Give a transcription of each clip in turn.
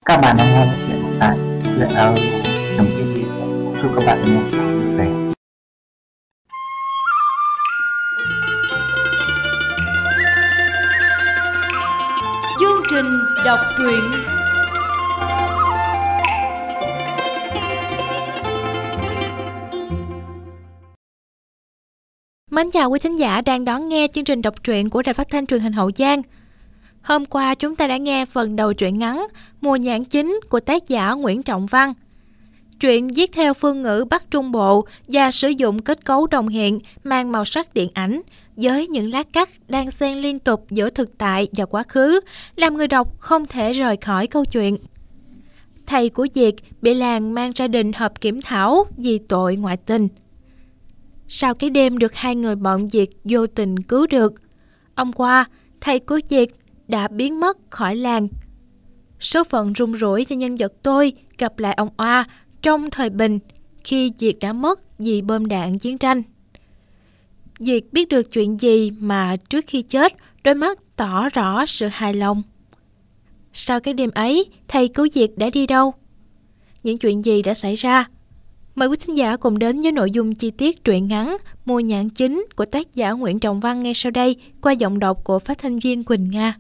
Các bạn đang nghe chuyện tại Chuyện audio.tv. Chúc các bạn nghe vui vẻ. Chương trình đọc truyện. Mến chào quý thính giả đang đón nghe chương trình đọc truyện của Đài Phát thanh Truyền hình Hậu Giang. Hôm qua chúng ta đã nghe phần đầu truyện ngắn Mùa nhãn chính của tác giả Nguyễn Trọng Văn. Truyện viết theo phương ngữ Bắc Trung Bộ và sử dụng kết cấu đồng hiện mang màu sắc điện ảnh với những lát cắt đang xen liên tục giữa thực tại và quá khứ, làm người đọc không thể rời khỏi câu chuyện. Thầy của Diệt bị làng mang ra đình họp kiểm thảo vì tội ngoại tình. Sau cái đêm được hai người bọn Diệt vô tình cứu được, hôm qua thầy của Diệt đã biến mất khỏi làng. Số phận rung rủi cho nhân vật tôi gặp lại ông Oa trong thời bình khi Diệt đã mất vì bom đạn chiến tranh. Diệt biết được chuyện gì mà trước khi chết đôi mắt tỏ rõ sự hài lòng. Sau cái đêm ấy, thầy cứu Diệt đã đi đâu? Những chuyện gì đã xảy ra? Mời quý thính giả cùng đến với nội dung chi tiết truyện ngắn Mùa nhãn chính của tác giả Nguyễn Trọng Văn ngay sau đây qua giọng đọc của phát thanh viên Quỳnh Nga.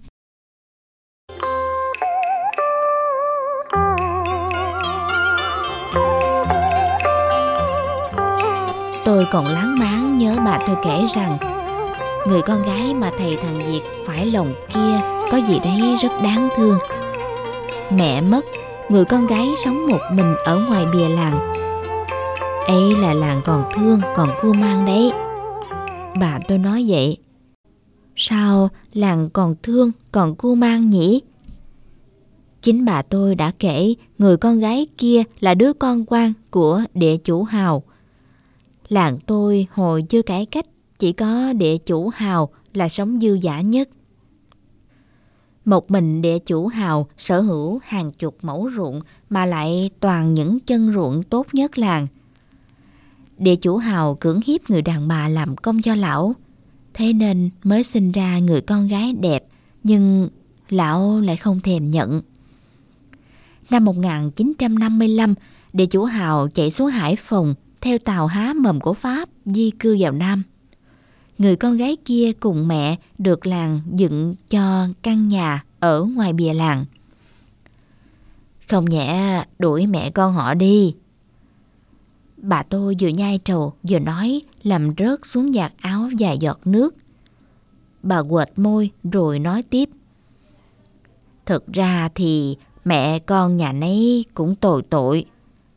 Tôi còn láng máng nhớ bà tôi kể rằng người con gái mà thầy thằng Diệt phải lòng kia có gì đấy rất đáng thương. Mẹ mất, người con gái sống một mình ở ngoài bìa làng. Ấy là làng còn thương, còn cưu mang đấy. Bà tôi nói vậy. Sao làng còn thương, còn cưu mang nhỉ? Chính bà tôi đã kể người con gái kia là đứa con quan của địa chủ Hào. Làng tôi hồi chưa cải cách chỉ có địa chủ Hào là sống dư dả nhất. Một mình địa chủ Hào sở hữu hàng chục mẫu ruộng mà lại toàn những chân ruộng tốt nhất làng. Địa chủ Hào cưỡng hiếp người đàn bà làm công cho lão, thế nên mới sinh ra người con gái đẹp, nhưng lão lại không thèm nhận. Năm 1955, địa chủ Hào chạy xuống Hải Phòng theo tàu há mầm của Pháp di cư vào Nam. Người con gái kia cùng mẹ được làng dựng cho căn nhà ở ngoài bìa làng. Không nhẽ đuổi mẹ con họ đi. Bà tôi vừa nhai trầu vừa nói làm rớt xuống vạt áo vài giọt nước. Bà quệt môi rồi nói tiếp. Thực ra thì mẹ con nhà nấy cũng tồi tội.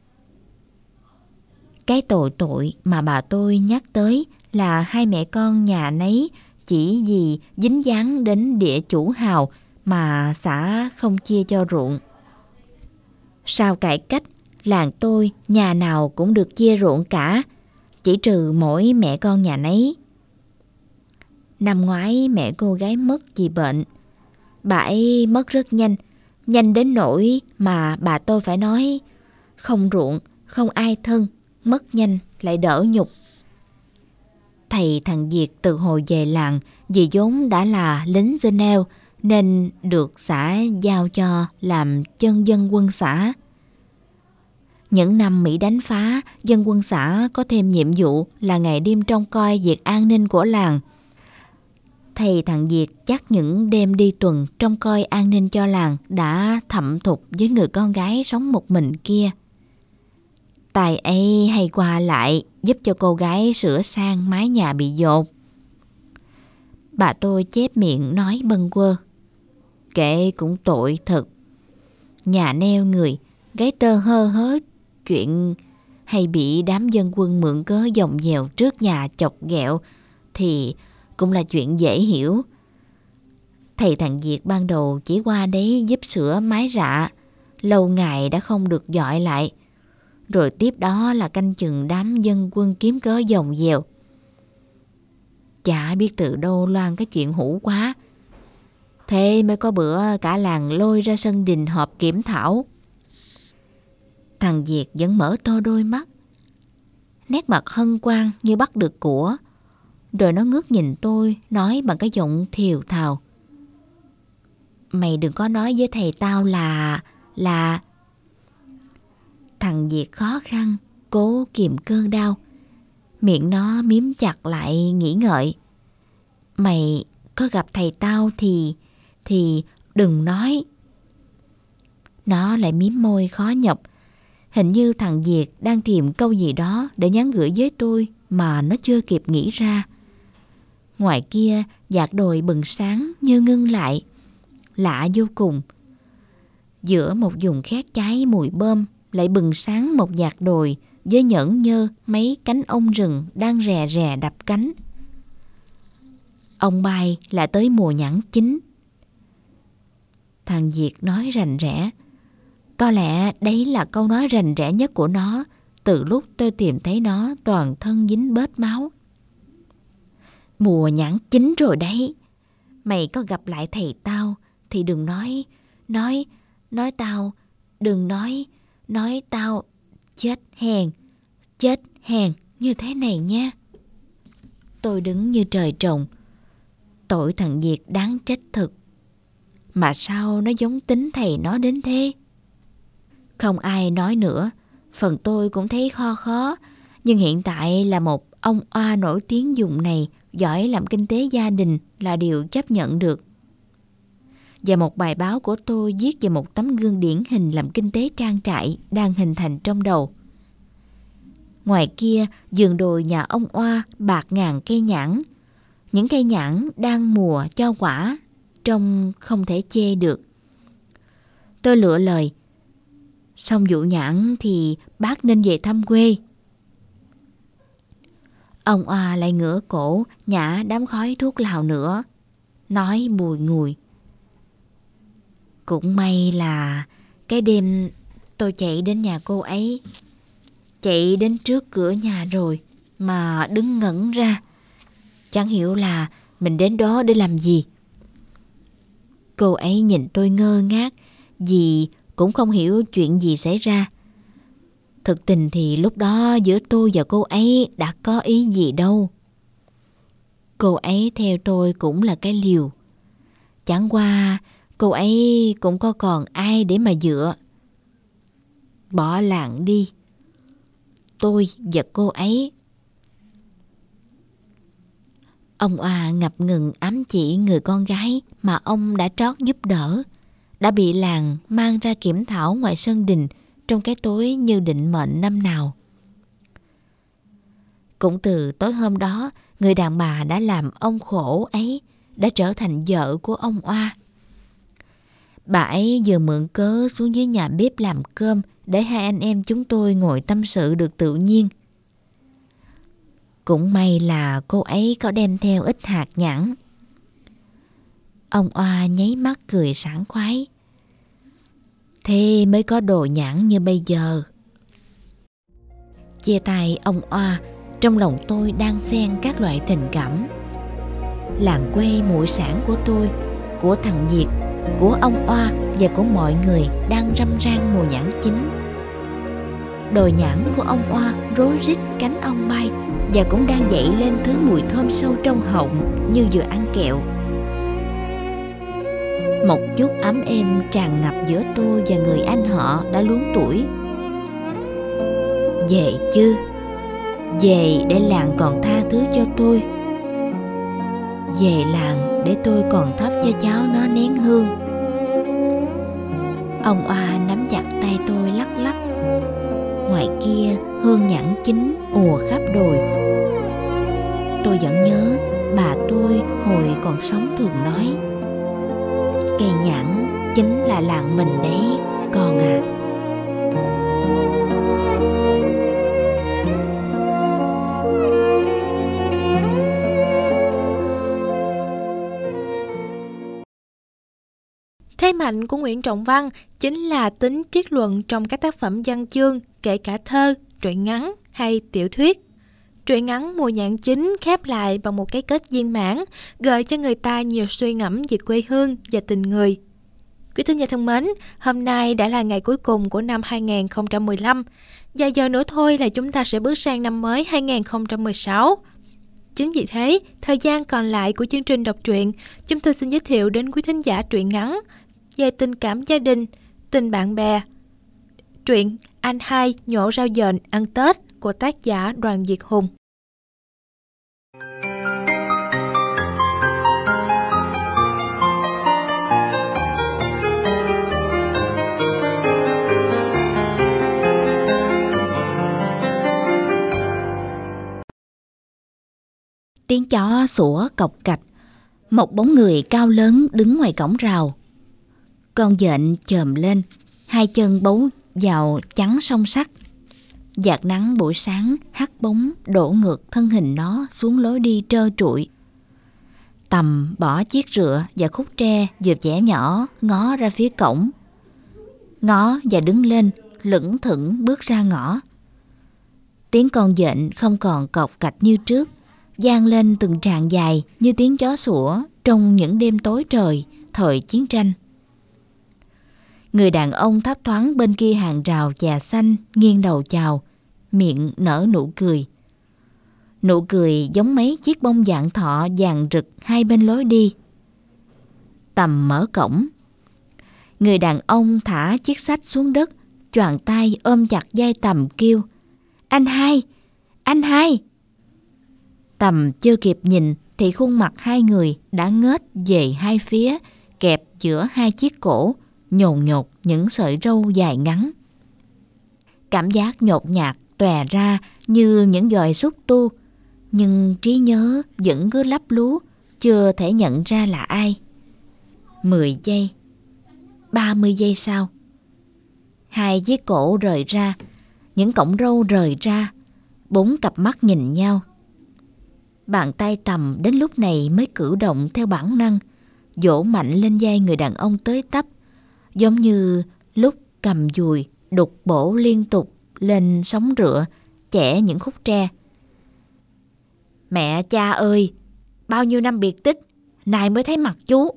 Cái tội mà bà tôi nhắc tới là hai mẹ con nhà nấy chỉ vì dính dáng đến địa chủ Hào mà xã không chia cho ruộng. Sau cải cách, làng tôi nhà nào cũng được chia ruộng cả, chỉ trừ mỗi mẹ con nhà nấy. Năm ngoái mẹ cô gái mất vì bệnh. Bà ấy mất rất nhanh, nhanh đến nỗi mà bà tôi phải nói không ruộng, không ai thân, mất nhanh lại đỡ nhục. Thầy thằng Diệt từ hồi về làng vì vốn đã là lính Geneva nên được xã giao cho làm chân dân quân xã. Những năm Mỹ đánh phá, dân quân xã có thêm nhiệm vụ là ngày đêm trông coi việc an ninh của làng. Thầy thằng Diệt chắc những đêm đi tuần trông coi an ninh cho làng đã thẩm thục với người con gái sống một mình kia. Tài ấy hay qua lại giúp cho cô gái sửa sang mái nhà bị dột. Bà tôi chép miệng nói bâng quơ. Kệ cũng tội thật. Nhà neo người, gái tơ hơ hớ chuyện hay bị đám dân quân mượn cớ dòng dèo trước nhà chọc ghẹo thì cũng là chuyện dễ hiểu. Thầy thằng Diệt ban đầu chỉ qua đấy giúp sửa mái rạ, lâu ngày đã không được dọi lại. Rồi tiếp đó là canh chừng đám dân quân kiếm cớ dòng dèo. Chả biết từ đâu loan cái chuyện hủ quá. Thế mới có bữa cả làng lôi ra sân đình họp kiểm thảo. Thằng Diệt vẫn mở to đôi mắt, nét mặt hân hoan như bắt được của. Rồi nó ngước nhìn tôi, nói bằng cái giọng thều thào. Mày đừng có nói với thầy tao là là... Thằng Việt khó khăn cố kìm cơn đau. Miệng nó miếm chặt lại nghĩ ngợi. Mày có gặp thầy tao thì đừng nói. Nó lại mím môi khó nhọc. Hình như thằng Việt đang tìm câu gì đó để nhắn gửi với tôi mà nó chưa kịp nghĩ ra. Ngoài kia dạt đồi bừng sáng như ngưng lại. Lạ vô cùng. Giữa một vùng khét cháy mùi bơm lại bừng sáng một dạt đồi với nhẫn nhơ mấy cánh ong rừng đang rè rè đập cánh. Ong bay là tới mùa nhãn chín. Thằng Việt nói rành rẽ. Có lẽ đấy là câu nói rành rẽ nhất của nó từ lúc tôi tìm thấy nó toàn thân dính bết máu. Mùa nhãn chín rồi đấy. Mày có gặp lại thầy tao thì đừng nói tao, đừng nói tao chết hèn như thế này nha. Tôi đứng như trời trồng. Tội thằng Việt đáng trách thực. Mà sao nó giống tính thầy nó đến thế? Không ai nói nữa. Phần tôi cũng thấy khó. Nhưng hiện tại là một ông oa nổi tiếng vùng này, giỏi làm kinh tế gia đình là điều chấp nhận được. Và một bài báo của tôi viết về một tấm gương điển hình làm kinh tế trang trại đang hình thành trong đầu. Ngoài kia, vườn đồi nhà ông oa bạt ngàn cây nhãn. Những cây nhãn đang mùa cho quả, trông không thể chê được. Tôi lựa lời. Xong vụ nhãn thì bác nên về thăm quê. Ông oa lại ngửa cổ nhả đám khói thuốc lào nữa, nói bùi ngùi. Cũng may là cái đêm tôi chạy đến nhà cô ấy, chạy đến trước cửa nhà rồi mà đứng ngẩn ra. Chẳng hiểu là mình đến đó để làm gì. Cô ấy nhìn tôi ngơ ngác vì cũng không hiểu chuyện gì xảy ra. Thực tình thì lúc đó giữa tôi và cô ấy đã có ý gì đâu. Cô ấy theo tôi cũng là cái liều. Chẳng qua cô ấy cũng có còn ai để mà dựa. Bỏ làng đi. Tôi và cô ấy. Ông oa ngập ngừng ám chỉ người con gái mà ông đã trót giúp đỡ, đã bị làng mang ra kiểm thảo ngoài sân đình trong cái tối như định mệnh năm nào. Cũng từ tối hôm đó, người đàn bà đã làm ông khổ ấy đã trở thành vợ của ông oa. Bà ấy vừa mượn cớ xuống dưới nhà bếp làm cơm để hai anh em chúng tôi ngồi tâm sự được tự nhiên. Cũng may là cô ấy có đem theo ít hạt nhãn. Ông oa nháy mắt cười sảng khoái. Thế mới có đồ nhãn như bây giờ. Chia tay ông oa, trong lòng tôi đang xen các loại tình cảm. Làng quê muội sản của tôi, của thằng Việt, của ông oa và của mọi người đang râm ran mùa nhãn chín. Đồi nhãn của ông oa rối rít cánh ong bay và cũng đang dậy lên thứ mùi thơm sâu trong họng như vừa ăn kẹo. Một chút ấm êm tràn ngập giữa tôi và người anh họ đã luống tuổi. Về chứ, về để làng còn tha thứ cho tôi. Về làng để tôi còn thắp cho cháu nó nén hương. Ông oa nắm chặt tay tôi lắc lắc. Ngoài kia hương nhãn chín ùa khắp đồi. Tôi vẫn nhớ bà tôi hồi còn sống thường nói, cây nhãn chính là làng mình đấy con à. Thế mạnh của Nguyễn Trọng Văn chính là tính triết luận trong các tác phẩm văn chương, kể cả thơ, truyện ngắn hay tiểu thuyết. Truyện ngắn Mùa nhãn chín khép lại bằng một cái kết viên mãn, gợi cho người ta nhiều suy ngẫm về quê hương và tình người. Quý thính giả thân mến, hôm nay đã là ngày cuối cùng của năm 2015. Và giờ nữa thôi là chúng ta sẽ bước sang năm mới 2016. Chính vì thế, thời gian còn lại của chương trình đọc truyện, chúng tôi xin giới thiệu đến quý thính giả truyện ngắn về tình cảm gia đình Tình bạn bè. Truyện Anh Hai nhổ rau dền ăn Tết của tác giả Đoàn Việt Hùng. Tiếng chó sủa cộc cạch. Một bóng người cao lớn đứng ngoài cổng rào. Con dện chồm lên, hai chân bấu vào chắn song sắt. Dạt nắng buổi sáng hắt bóng đổ ngược thân hình nó xuống lối đi trơ trụi. Tầm bỏ chiếc rựa và khúc tre vừa vẽ nhỏ ngó ra phía cổng. Ngó và đứng lên, lững thững bước ra ngõ. Tiếng con dện không còn cộc cạch như trước, vang lên từng tràng dài như tiếng chó sủa trong những đêm tối trời thời chiến tranh. Người đàn ông thấp thoáng bên kia hàng rào chà xanh nghiêng đầu chào, miệng nở nụ cười. Nụ cười giống mấy chiếc bông vạn thọ vàng rực hai bên lối đi. Tầm mở cổng. Người đàn ông thả chiếc xách xuống đất, choàng tay ôm chặt vai Tầm kêu: "Anh Hai! Anh Hai!" Tầm chưa kịp nhìn thì khuôn mặt hai người đã ngết về hai phía, kẹp giữa hai chiếc cổ, nhồn nhột những sợi râu dài ngắn. Cảm giác nhột nhạt tòe ra như những giòi xúc tu, nhưng trí nhớ vẫn cứ lấp lú, chưa thể nhận ra là ai. 10 giây, 30 giây sau, hai chiếc cổ rời ra, những cọng râu rời ra, 4 cặp mắt nhìn nhau. Bàn tay Tầm đến lúc này mới cử động theo bản năng, vỗ mạnh lên vai người đàn ông tới tấp, giống như lúc cầm dùi đục bổ liên tục lên sóng rựa, chẻ những khúc tre. "Mẹ cha ơi, bao nhiêu năm biệt tích, nay mới thấy mặt chú."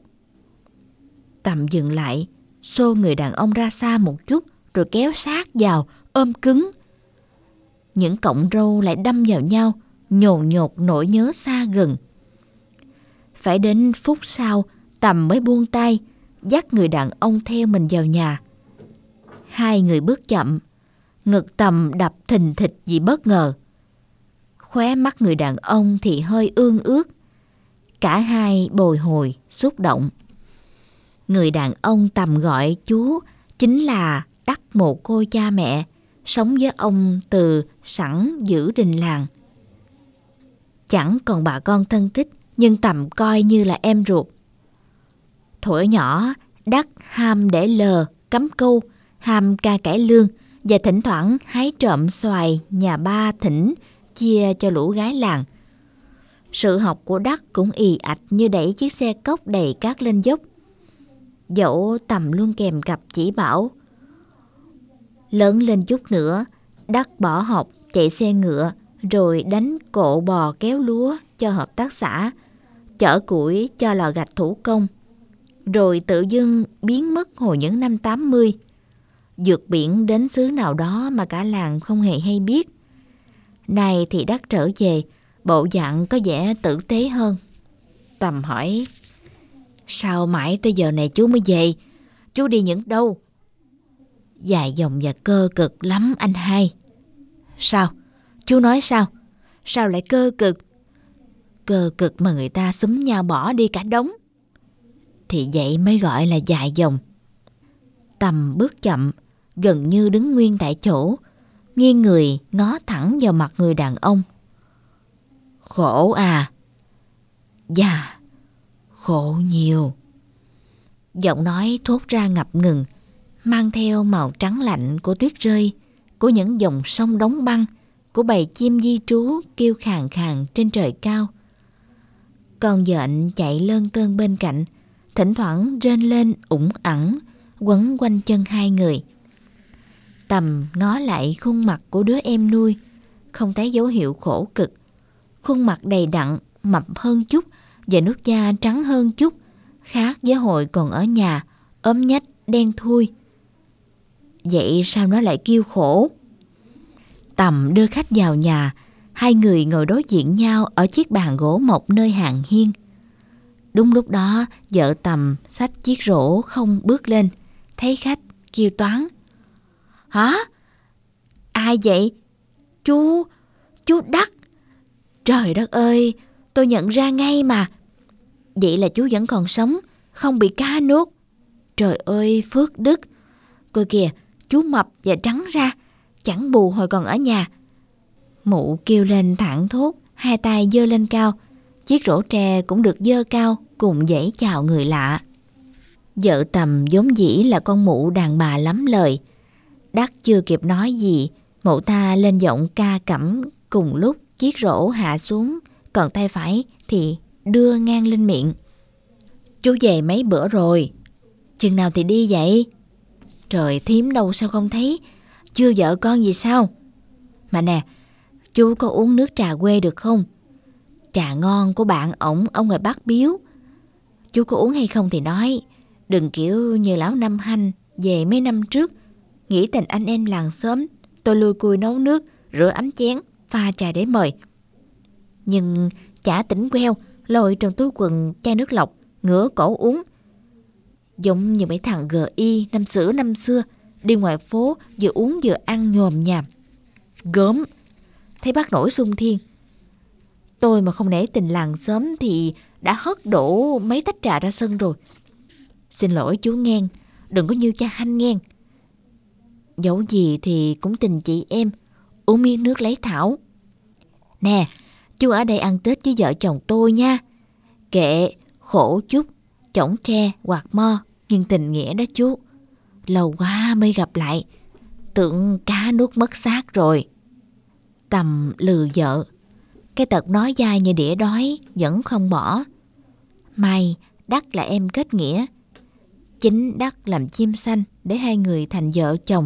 Tầm dừng lại, xô người đàn ông ra xa một chút, rồi kéo sát vào, ôm cứng. Những cọng râu lại đâm vào nhau, nhồn nhột nỗi nhớ xa gần. Phải đến phút sau, Tầm mới buông tay, dắt người đàn ông theo mình vào nhà. Hai người bước chậm, ngực Tầm đập thình thịch vì bất ngờ. Khóe mắt người đàn ông thì hơi ương ướt. Cả hai bồi hồi, xúc động. Người đàn ông Tầm gọi chú chính là Đắc mồ côi cha mẹ, sống với ông từ sẵn giữ đình làng. Chẳng còn bà con thân thích, nhưng Tầm coi như là em ruột. Thuở nhỏ, Đắc ham để lờ, cắm câu, ham ca cải lương và thỉnh thoảng hái trộm xoài nhà ba thỉnh chia cho lũ gái làng. Sự học của Đắc cũng ì ạch như đẩy chiếc xe cốc đầy cát lên dốc. Dẫu Tầm luôn kèm cặp chỉ bảo. Lớn lên chút nữa, Đắc bỏ học chạy xe ngựa, rồi đánh cộ bò kéo lúa cho hợp tác xã, chở củi cho lò gạch thủ công, rồi tự dưng biến mất hồi những năm 80, vượt biển đến xứ nào đó mà cả làng không hề hay biết. Nay thì Đắc trở về, bộ dạng có vẻ tử tế hơn. Tầm hỏi: "Sao mãi tới giờ này chú mới về? Chú đi những đâu?" "Dài dòng và cơ cực lắm anh Hai." "Sao? Chú nói sao? Sao lại cơ cực?" "Cơ cực mà người ta xúm nhau bỏ đi cả đống." "Thì vậy mới gọi là dài dòng." Tầm bước chậm, gần như đứng nguyên tại chỗ, nghiêng người ngó thẳng vào mặt người đàn ông. "Khổ à?" "Dạ, khổ nhiều." Giọng nói thốt ra ngập ngừng, mang theo màu trắng lạnh của tuyết rơi, của những dòng sông đóng băng, của bầy chim di trú kêu khàn khàn trên trời cao. Con dện chạy lơn tơn bên cạnh, thỉnh thoảng rên lên ủng ẳng, quấn quanh chân hai người. Tầm ngó lại khuôn mặt của đứa em nuôi, không thấy dấu hiệu khổ cực. Khuôn mặt đầy đặn, mập hơn chút và nước da trắng hơn chút, khác với hồi còn ở nhà, ốm nhách, đen thui. Vậy sao nó lại kêu khổ? Tầm đưa khách vào nhà, hai người ngồi đối diện nhau ở chiếc bàn gỗ mộc nơi hàng hiên. Đúng lúc đó, vợ Tầm xách chiếc rổ không bước lên, thấy khách kêu toáng. Hả? Ai vậy? Chú Đắc. Trời đất ơi, tôi nhận ra ngay mà. Vậy là chú vẫn còn sống, không bị cá nuốt. Trời ơi, phước đức. Coi kìa, chú mập và trắng ra, chẳng bù hồi còn ở nhà. Mụ kêu lên thảng thốt, hai tay giơ lên cao. Chiếc rổ tre cũng được giơ cao, cùng dãy chào người lạ. Vợ Tầm vốn dĩ là con mụ đàn bà lắm lời. Đắc chưa kịp nói gì, mụ ta lên giọng ca cẩm cùng lúc chiếc rổ hạ xuống, còn tay phải thì đưa ngang lên miệng. Chú về mấy bữa rồi? Chừng nào thì đi vậy? Trời, thím đâu sao không thấy? Chưa vợ con gì sao? Mà nè, chú có uống nước trà quê được không? Trà ngon của bạn ông ngoài Bắc biếu. Chú có uống hay không thì nói. Đừng kiểu như lão Năm Hanh về mấy năm trước, nghĩ tình anh em làng xóm, tôi lui cui nấu nước, rửa ấm chén, pha trà để mời. Nhưng chả tỉnh queo, lôi trong túi quần chai nước lọc, ngửa cổ uống. Giống như mấy thằng GI năm xưa, đi ngoài phố vừa uống vừa ăn nhòm nhàm. Gớm, thấy bác nổi sung thiên. Tôi mà không nể tình làng xóm thì đã hất đổ mấy tách trà ra sân rồi. Xin lỗi chú nghen, đừng có như cha Hanh nghen. Dẫu gì thì cũng tình chị em, uống miếng nước lấy thảo. Nè, chú ở đây ăn Tết với vợ chồng tôi nha. Kệ, khổ chút, chổng tre, quạt mo, nhưng tình nghĩa đó chú. Lâu quá mới gặp lại, tưởng cá nuốt mất xác rồi. Tầm lừ vợ, cái tật nói dai như đĩa đói vẫn không bỏ. May Đắc là em kết nghĩa, chính Đắc làm chim xanh để hai người thành vợ chồng.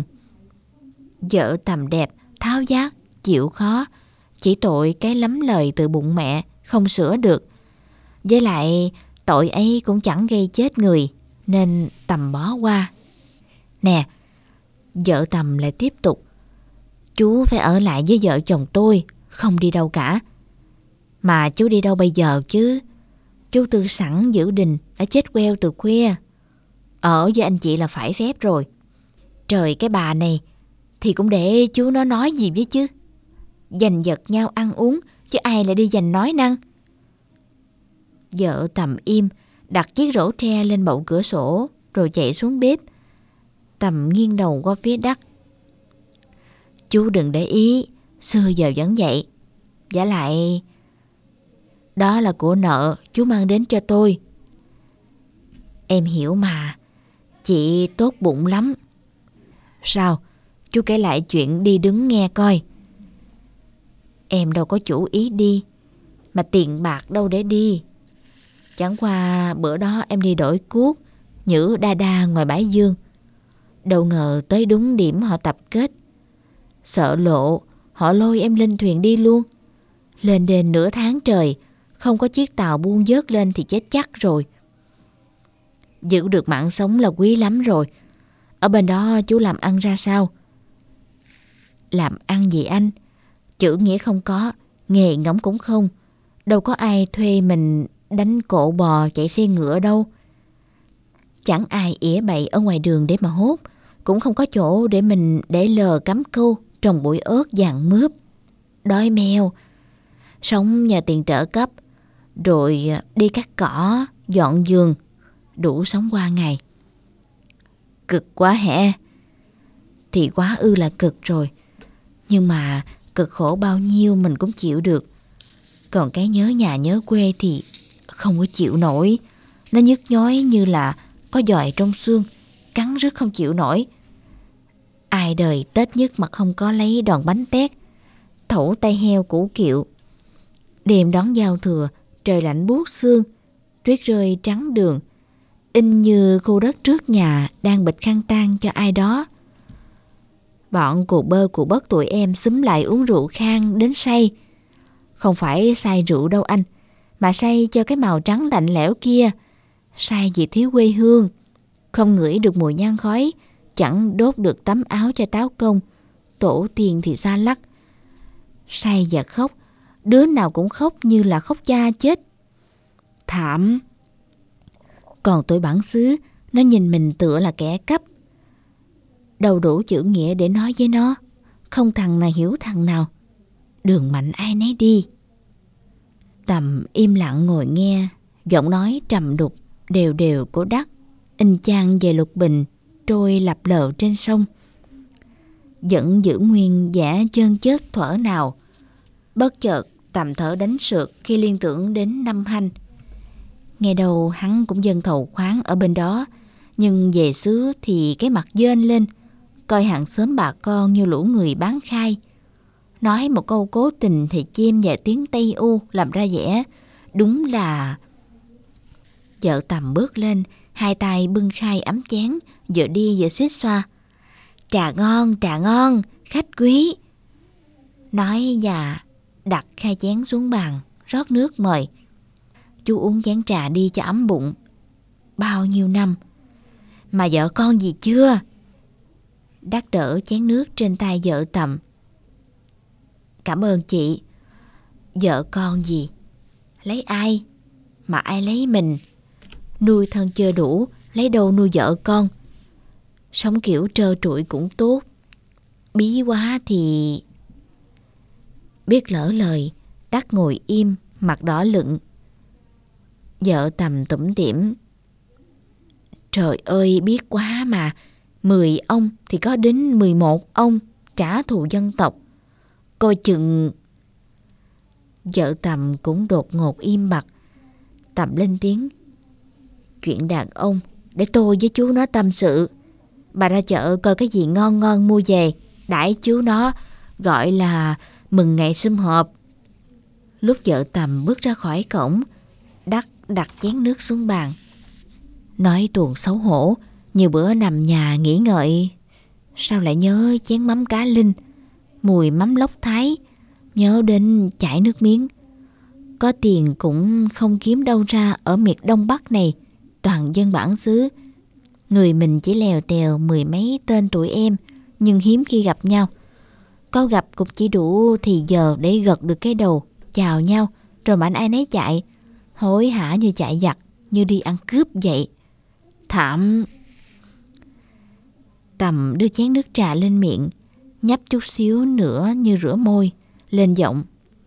Vợ Tầm đẹp, tháo vát, chịu khó, chỉ tội cái lắm lời từ bụng mẹ không sửa được. Với lại tội ấy cũng chẳng gây chết người, nên Tầm bỏ qua. Nè, vợ Tầm lại tiếp tục. Chú phải ở lại với vợ chồng tôi, không đi đâu cả. Mà chú đi đâu bây giờ chứ? Chú Tư sẵn giữ đình ở chết queo từ khuya. Ở với anh chị là phải phép rồi. Trời, cái bà này thì cũng để chú nó nói gì với chứ. Giành giật nhau ăn uống, chứ ai lại đi giành nói năng. Vợ Tầm im, đặt chiếc rổ tre lên bậu cửa sổ, rồi chạy xuống bếp. Tầm nghiêng đầu qua phía Đắc. Chú đừng để ý, xưa giờ vẫn vậy. Vả lại, đó là của nợ chú mang đến cho tôi. Em hiểu mà, chị tốt bụng lắm. Sao? Chú kể lại chuyện đi đứng nghe coi. Em đâu có chủ ý đi, mà tiền bạc đâu để đi. Chẳng qua bữa đó em đi đổi cuốc nhử đa đa ngoài bãi Dương. Đâu ngờ tới đúng điểm họ tập kết. Sợ lộ, họ lôi em lên thuyền đi luôn. Lên đền nửa tháng trời, không có chiếc tàu buông vớt lên thì chết chắc rồi. Giữ được mạng sống là quý lắm rồi. Ở bên đó chú làm ăn ra sao? Làm ăn gì anh? Chữ nghĩa không có, nghề ngỗng cũng không. Đâu có ai thuê mình đánh cộ bò chạy xe ngựa đâu. Chẳng ai ỉa bậy ở ngoài đường để mà hốt. Cũng không có chỗ để mình để lờ cắm câu trồng bụi ớt vàng mướp. Đói meo. Sống nhờ tiền trợ cấp, rồi đi cắt cỏ, dọn giường, đủ sống qua ngày. Cực quá hả? Thì quá ư là cực rồi. Nhưng mà cực khổ bao nhiêu mình cũng chịu được. Còn cái nhớ nhà nhớ quê thì không có chịu nổi. Nó nhức nhói như là có giòi trong xương, cắn rứt không chịu nổi. Ai đời Tết nhất mà không có lấy đòn bánh tét, thẩu tay heo củ kiệu. Đêm đón giao thừa, trời lạnh buốt xương, tuyết rơi trắng đường, in như khu đất trước nhà đang bịch khăn tang cho ai đó. Bọn cụ bơ cụ bất tụi em xúm lại uống rượu khang đến say. Không phải say rượu đâu anh, mà say cho cái màu trắng lạnh lẽo kia. Say vì thiếu quê hương, không ngửi được mùi nhang khói, chẳng đốt được tấm áo cho táo công, tổ tiên thì xa lắc. Say và khóc, đứa nào cũng khóc như là khóc cha chết. Thảm. Còn tụi bản xứ, nó nhìn mình tựa là kẻ cắp. đâu đủ chữ nghĩa để nói với nó. Không thằng nào hiểu thằng nào. Đường mạnh ai nấy đi. Tầm im lặng ngồi nghe giọng nói trầm đục đều đều của Đắc in chang về lục bình trôi lập lờ trên sông. Vẫn giữ nguyên vẻ chân chất thuở nào. Bất chợt Tầm thở đánh sượt khi liên tưởng đến năm Hanh. Nghe đầu hắn cũng dân thầu khoáng ở bên đó, nhưng về xứ thì cái mặt dên lên, coi hàng xóm bà con như lũ người bán khai. Nói một câu cố tình thì chêm và tiếng Tây U làm ra vẻ. Đúng là... Vợ Tầm bước lên, hai tay bưng khai ấm chén, vừa đi vừa xít xoa. Trà ngon, khách quý. Nói và đặt khai chén xuống bàn, rót nước mời. Chú uống chén trà đi cho ấm bụng. Bao nhiêu năm mà vợ con gì chưa? Đắc đỡ chén nước trên tay vợ Tầm. Cảm ơn chị. Vợ con gì? Lấy ai? Mà ai lấy mình? Nuôi thân chưa đủ, lấy đâu nuôi vợ con? Sống kiểu trơ trụi cũng tốt. Bí quá thì... Biết lỡ lời, Đắc ngồi im, mặt đỏ lựng. Vợ Tầm tủm tỉm. Trời ơi, biết quá mà. 10 ông thì có đến 11 ông trả thù dân tộc. Coi chừng... Vợ Tầm cũng đột ngột im bặt. Tầm lên tiếng. Chuyện đàn ông để tôi với chú nó tâm sự. Bà ra chợ coi cái gì ngon ngon mua về đãi chú nó, gọi là mừng ngày sum họp. Lúc vợ Tầm bước ra khỏi cổng, Đắc đặt chén nước xuống bàn. Nói tuồng xấu hổ, như bữa nằm nhà nghĩ ngợi. Sao lại nhớ chén mắm cá linh, mùi mắm lốc Thái, nhớ đến chảy nước miếng. Có tiền cũng không kiếm đâu ra ở miệt Đông Bắc này, toàn dân bản xứ. Người mình chỉ lèo tèo 10 mấy tên tụi em, nhưng hiếm khi gặp nhau. Có gặp cũng chỉ đủ thì giờ để gật được cái đầu, chào nhau, rồi mạnh ai nấy chạy, hối hả như chạy giặc, như đi ăn cướp vậy. Thảm. Tầm đưa chén nước trà lên miệng, nhấp chút xíu nữa như rửa môi, lên giọng.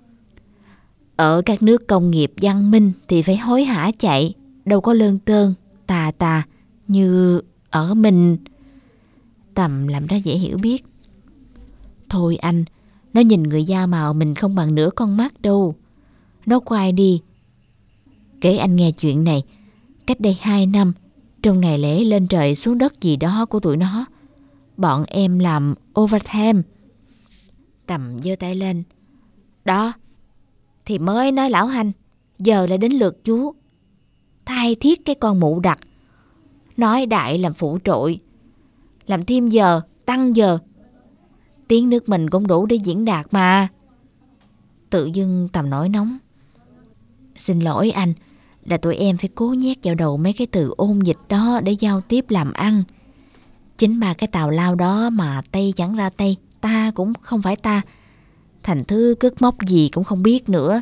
Ở các nước công nghiệp văn minh thì phải hối hả chạy, đâu có lơn tơn, tà như ở mình. Tầm làm ra dễ hiểu biết. Thôi anh, nó nhìn người da màu mình không bằng nửa con mắt đâu. Nó quay đi. Kể anh nghe chuyện này. Cách đây 2 năm, trong ngày lễ lên trời xuống đất gì đó của tụi nó, bọn em làm overtime. Tầm giơ tay lên. Đó, thì mới nói lão Hanh, giờ là đến lượt chú. Thay thiết cái con mụ đặc. Nói đại làm phụ trội, làm thêm giờ, tăng giờ. Tiếng nước mình cũng đủ để diễn đạt mà. Tự dưng Tầm nổi nóng. Xin lỗi anh, là tụi em phải cố nhét vào đầu mấy cái từ ôn dịch đó để giao tiếp làm ăn. Chính ba cái tào lao đó mà Tây chẳng ra Tây, ta cũng không phải ta. Thành thứ cất móc gì cũng không biết nữa.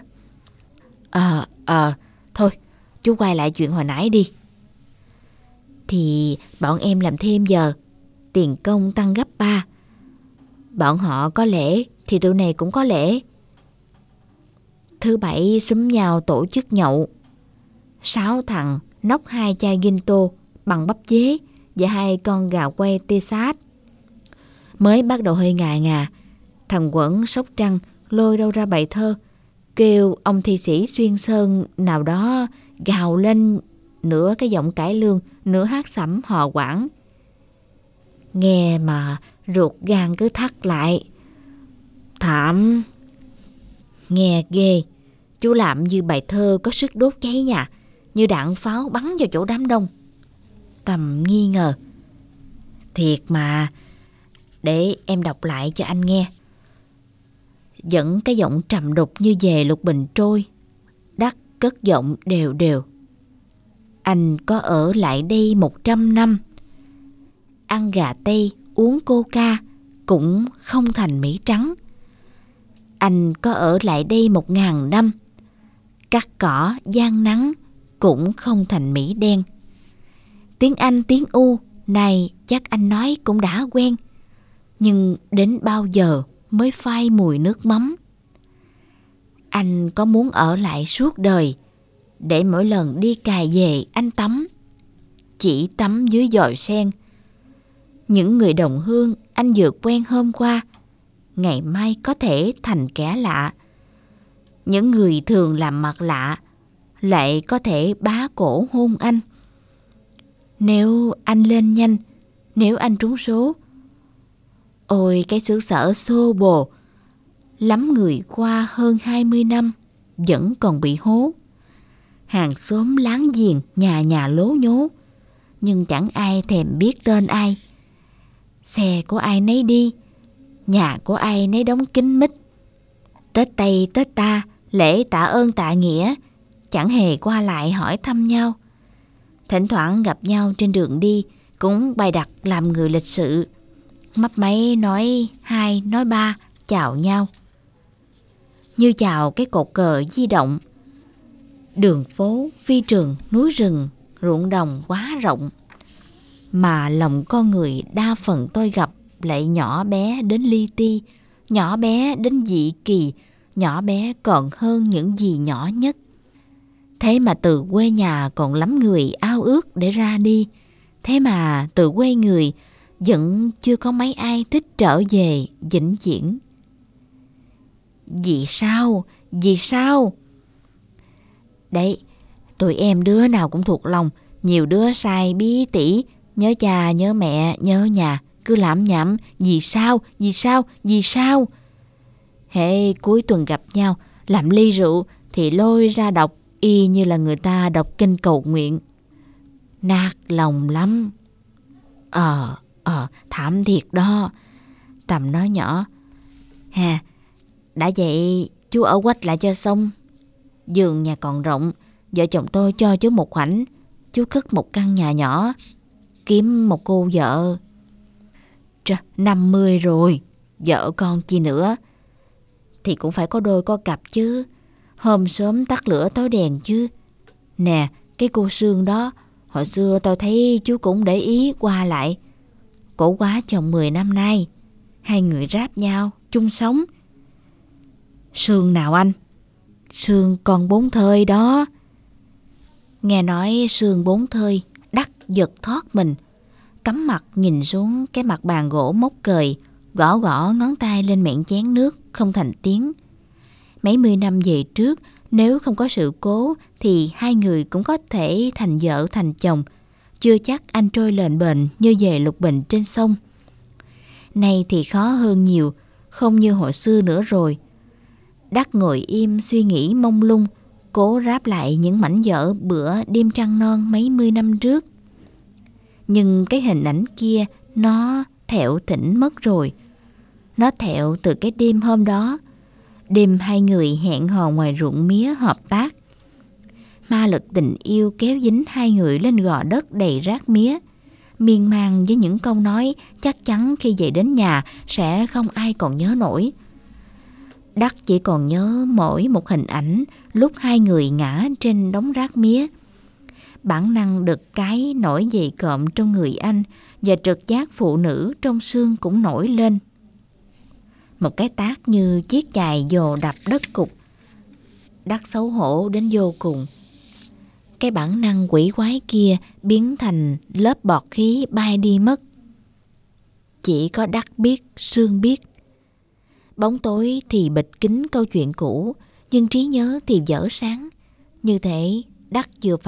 Thôi, chú quay lại chuyện hồi nãy đi. Thì bọn em làm thêm giờ, tiền công tăng gấp 3. Bọn họ có lễ thì tụi này cũng có lễ. Thứ Bảy xúm nhau tổ chức nhậu. 6 thằng nốc 2 chai ginto bằng bắp dế và 2 con gà quay tê sát. Mới bắt đầu hơi ngà, thằng Quẩn Sóc Trăng lôi đâu ra bài thơ, kêu ông thi sĩ Xuyên Sơn nào đó gào lên, nửa cái giọng cải lương, nửa hát sẩm hò quảng. Nghe mà ruột gan cứ thắt lại. Thảm. Nghe ghê. Chú làm như bài thơ có sức đốt cháy nhà, như đạn pháo bắn vào chỗ đám đông. Tầm nghi ngờ. Thiệt mà. Để em đọc lại cho anh nghe. Vẫn cái giọng trầm đục như về lục bình trôi. Đắc cất giọng đều đều. Anh có ở lại đây 100 năm. Ăn gà Tây, uống coca cũng không thành Mỹ trắng. Anh có ở lại đây 1000 năm. Cắt cỏ, giang nắng cũng không thành Mỹ đen. Tiếng Anh, tiếng U Này chắc anh nói cũng đã quen, nhưng đến bao giờ mới phai mùi nước mắm? Anh có muốn ở lại suốt đời, để mỗi lần đi cày về anh tắm, chỉ tắm dưới giòi sen. Những người đồng hương anh vừa quen hôm qua, ngày mai có thể thành kẻ lạ. Những người thường làm mặt lạ lại có thể bá cổ hôn anh. Nếu anh lên nhanh, nếu anh trúng số, ôi cái xứ sở xô bồ, lắm người qua hơn 20 năm vẫn còn bị hố. Hàng xóm láng giềng nhà nhà lố nhố, nhưng chẳng ai thèm biết tên ai. Xe của ai nấy đi, nhà của ai nấy đóng kín mít. Tết Tây Tết ta, lễ tạ ơn tạ nghĩa, chẳng hề qua lại hỏi thăm nhau. Thỉnh thoảng gặp nhau trên đường đi cũng bày đặt làm người lịch sự, mấp máy nói hai nói ba, chào nhau như chào cái cột cờ di động. Đường phố, phi trường, núi rừng, ruộng đồng quá rộng, mà lòng con người đa phần tôi gặp lại nhỏ bé đến li ti, nhỏ bé đến dị kỳ, nhỏ bé còn hơn những gì nhỏ nhất. Thế mà từ quê nhà còn lắm người ao ước để ra đi. Thế mà từ quê người vẫn chưa có mấy ai thích trở về vĩnh viễn. Vì sao? Vì sao? Đấy, tụi em đứa nào cũng thuộc lòng. Nhiều đứa sai bí tỉ, nhớ cha, nhớ mẹ, nhớ nhà, cứ lảm nhảm. Vì sao? Vì sao? Vì sao? Hễ cuối tuần gặp nhau, làm ly rượu thì lôi ra đọc y như là người ta đọc kinh cầu nguyện. Nát lòng lắm. Thảm thiệt đó. Tầm nói nhỏ: Hà, đã vậy chú ở quách lại cho xong. Giường nhà còn rộng, vợ chồng tôi cho chú một khoảnh, chú cất một căn nhà nhỏ, kiếm một cô vợ. 50 rồi, vợ con chi nữa. Thì cũng phải có đôi có cặp chứ. Hôm sớm tắt lửa tối đèn chứ. Nè, cái cô Sương đó, hồi xưa tôi thấy chú cũng để ý qua lại. Cổ quá chồng 10 năm nay, hai người ráp nhau, chung sống. Sương nào anh? Sương con 4 thơi đó. Nghe nói Sương 4 thơi, Đắc giật thoát mình, cắm mặt nhìn xuống cái mặt bàn gỗ mốc cời, gõ gõ ngón tay lên miệng chén nước không thành tiếng. Mấy mươi năm về trước, nếu không có sự cố thì hai người cũng có thể thành vợ thành chồng. Chưa chắc anh trôi lềnh bềnh như về lục bình trên sông. Nay thì khó hơn nhiều, không như hồi xưa nữa rồi. Đắc ngồi im suy nghĩ mông lung, cố ráp lại những mảnh vỡ bữa đêm trăng non mấy mươi năm trước. Nhưng cái hình ảnh kia nó thẹo thỉnh mất rồi. Nó thẹo từ cái đêm hôm đó, đêm hai người hẹn hò ngoài ruộng mía hợp tác. Ma lực tình yêu kéo dính hai người lên gò đất đầy rác mía, miên man với những câu nói chắc chắn khi về đến nhà sẽ không ai còn nhớ nổi. Đắc chỉ còn nhớ mỗi một hình ảnh lúc hai người ngã trên đống rác mía. Bản năng đực cái nổi dậy cộm trong người anh, và trực giác phụ nữ trong xương cũng nổi lên. Một cái tát như chiếc chày dồ đập đất cục. Đắc xấu hổ đến vô cùng. Cái bản năng quỷ quái kia biến thành lớp bọt khí bay đi mất. Chỉ có Đắc biết, Sương biết. Bóng tối thì bịt kín câu chuyện cũ, nhưng trí nhớ thì vỡ sáng. Như thể Đắc vừa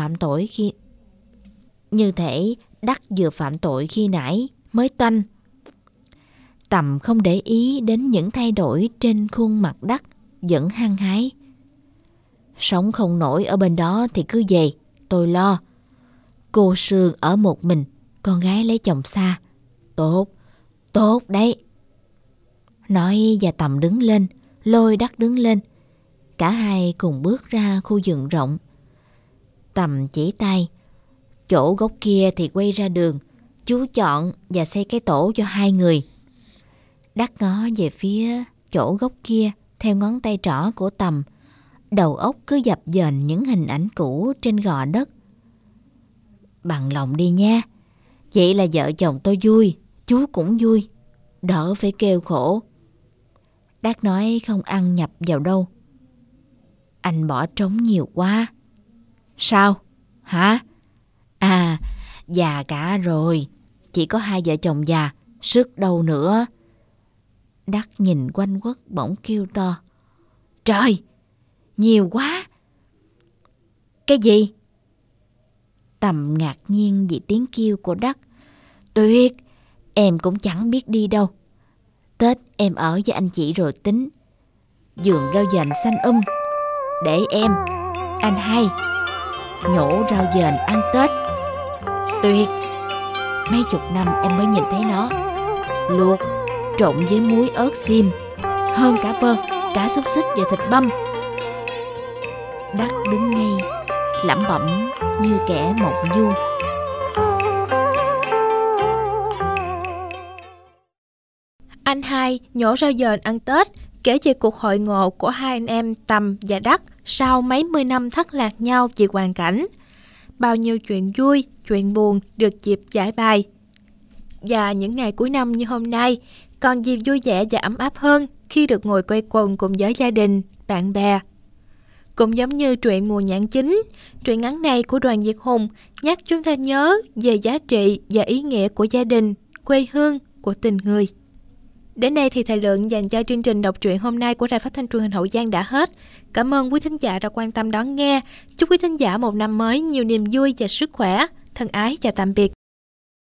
phạm tội khi nãy mới toanh. Tầm không để ý đến những thay đổi trên khuôn mặt Đắc, vẫn hăng hái. Sống không nổi ở bên đó thì cứ về, tôi lo. Cô Sương ở một mình, con gái lấy chồng xa. Tốt đấy. Nói và Tầm đứng lên, lôi Đắc đứng lên. Cả hai cùng bước ra khu vườn rộng. Tầm chỉ tay: chỗ gốc kia thì quay ra đường, chú chọn và xây cái tổ cho hai người. Đắc ngó về phía chỗ gốc kia theo ngón tay trỏ của Tầm. Đầu óc cứ dập dềnh những hình ảnh cũ trên gò đất. Bằng lòng đi nha, Vậy là vợ chồng tôi vui, chú cũng vui, đỡ phải kêu khổ. Đắc nói không ăn nhập vào đâu. Anh bỏ trống nhiều quá. Sao? Hả? À, già cả rồi, chỉ có 2 vợ chồng già, sức đâu nữa. Đắc nhìn quanh quất bỗng kêu to. Trời, nhiều quá. Cái gì? Tầm ngạc nhiên vì tiếng kêu của Đắc. Tuyệt, em cũng chẳng biết đi đâu. Tết em ở với anh chị rồi tính. Vườn rau dền xanh để em, anh Hai nhổ rau dền ăn Tết. Tuyệt, mấy chục năm em mới nhìn thấy nó. Luộc, trộn với muối ớt xiêm, hơn cả bơ, cả xúc xích và thịt băm. Đắc đứng ngay, lẩm bẩm như kẻ mộng du. Anh Hai nhổ rau dền ăn Tết, kể về cuộc hội ngộ của 2 anh em Tầm và Đắc sau mấy mươi năm thất lạc nhau vì hoàn cảnh. Bao nhiêu chuyện vui, chuyện buồn được dịp giải bày. Và những ngày cuối năm như hôm nay, còn gì vui vẻ và ấm áp hơn khi được ngồi quây quần cùng với gia đình, bạn bè. Cũng giống như truyện Mùa Nhãn Chín, truyện ngắn này của Đoàn Việt Hùng nhắc chúng ta nhớ về giá trị và ý nghĩa của gia đình, quê hương, của tình người. Đến đây thì thời lượng dành cho chương trình đọc truyện hôm nay của Đài Phát thanh Truyền hình Hậu Giang đã hết. Cảm ơn quý thính giả đã quan tâm đón nghe. Chúc quý thính giả một năm mới nhiều niềm vui và sức khỏe. Thân ái chào tạm biệt.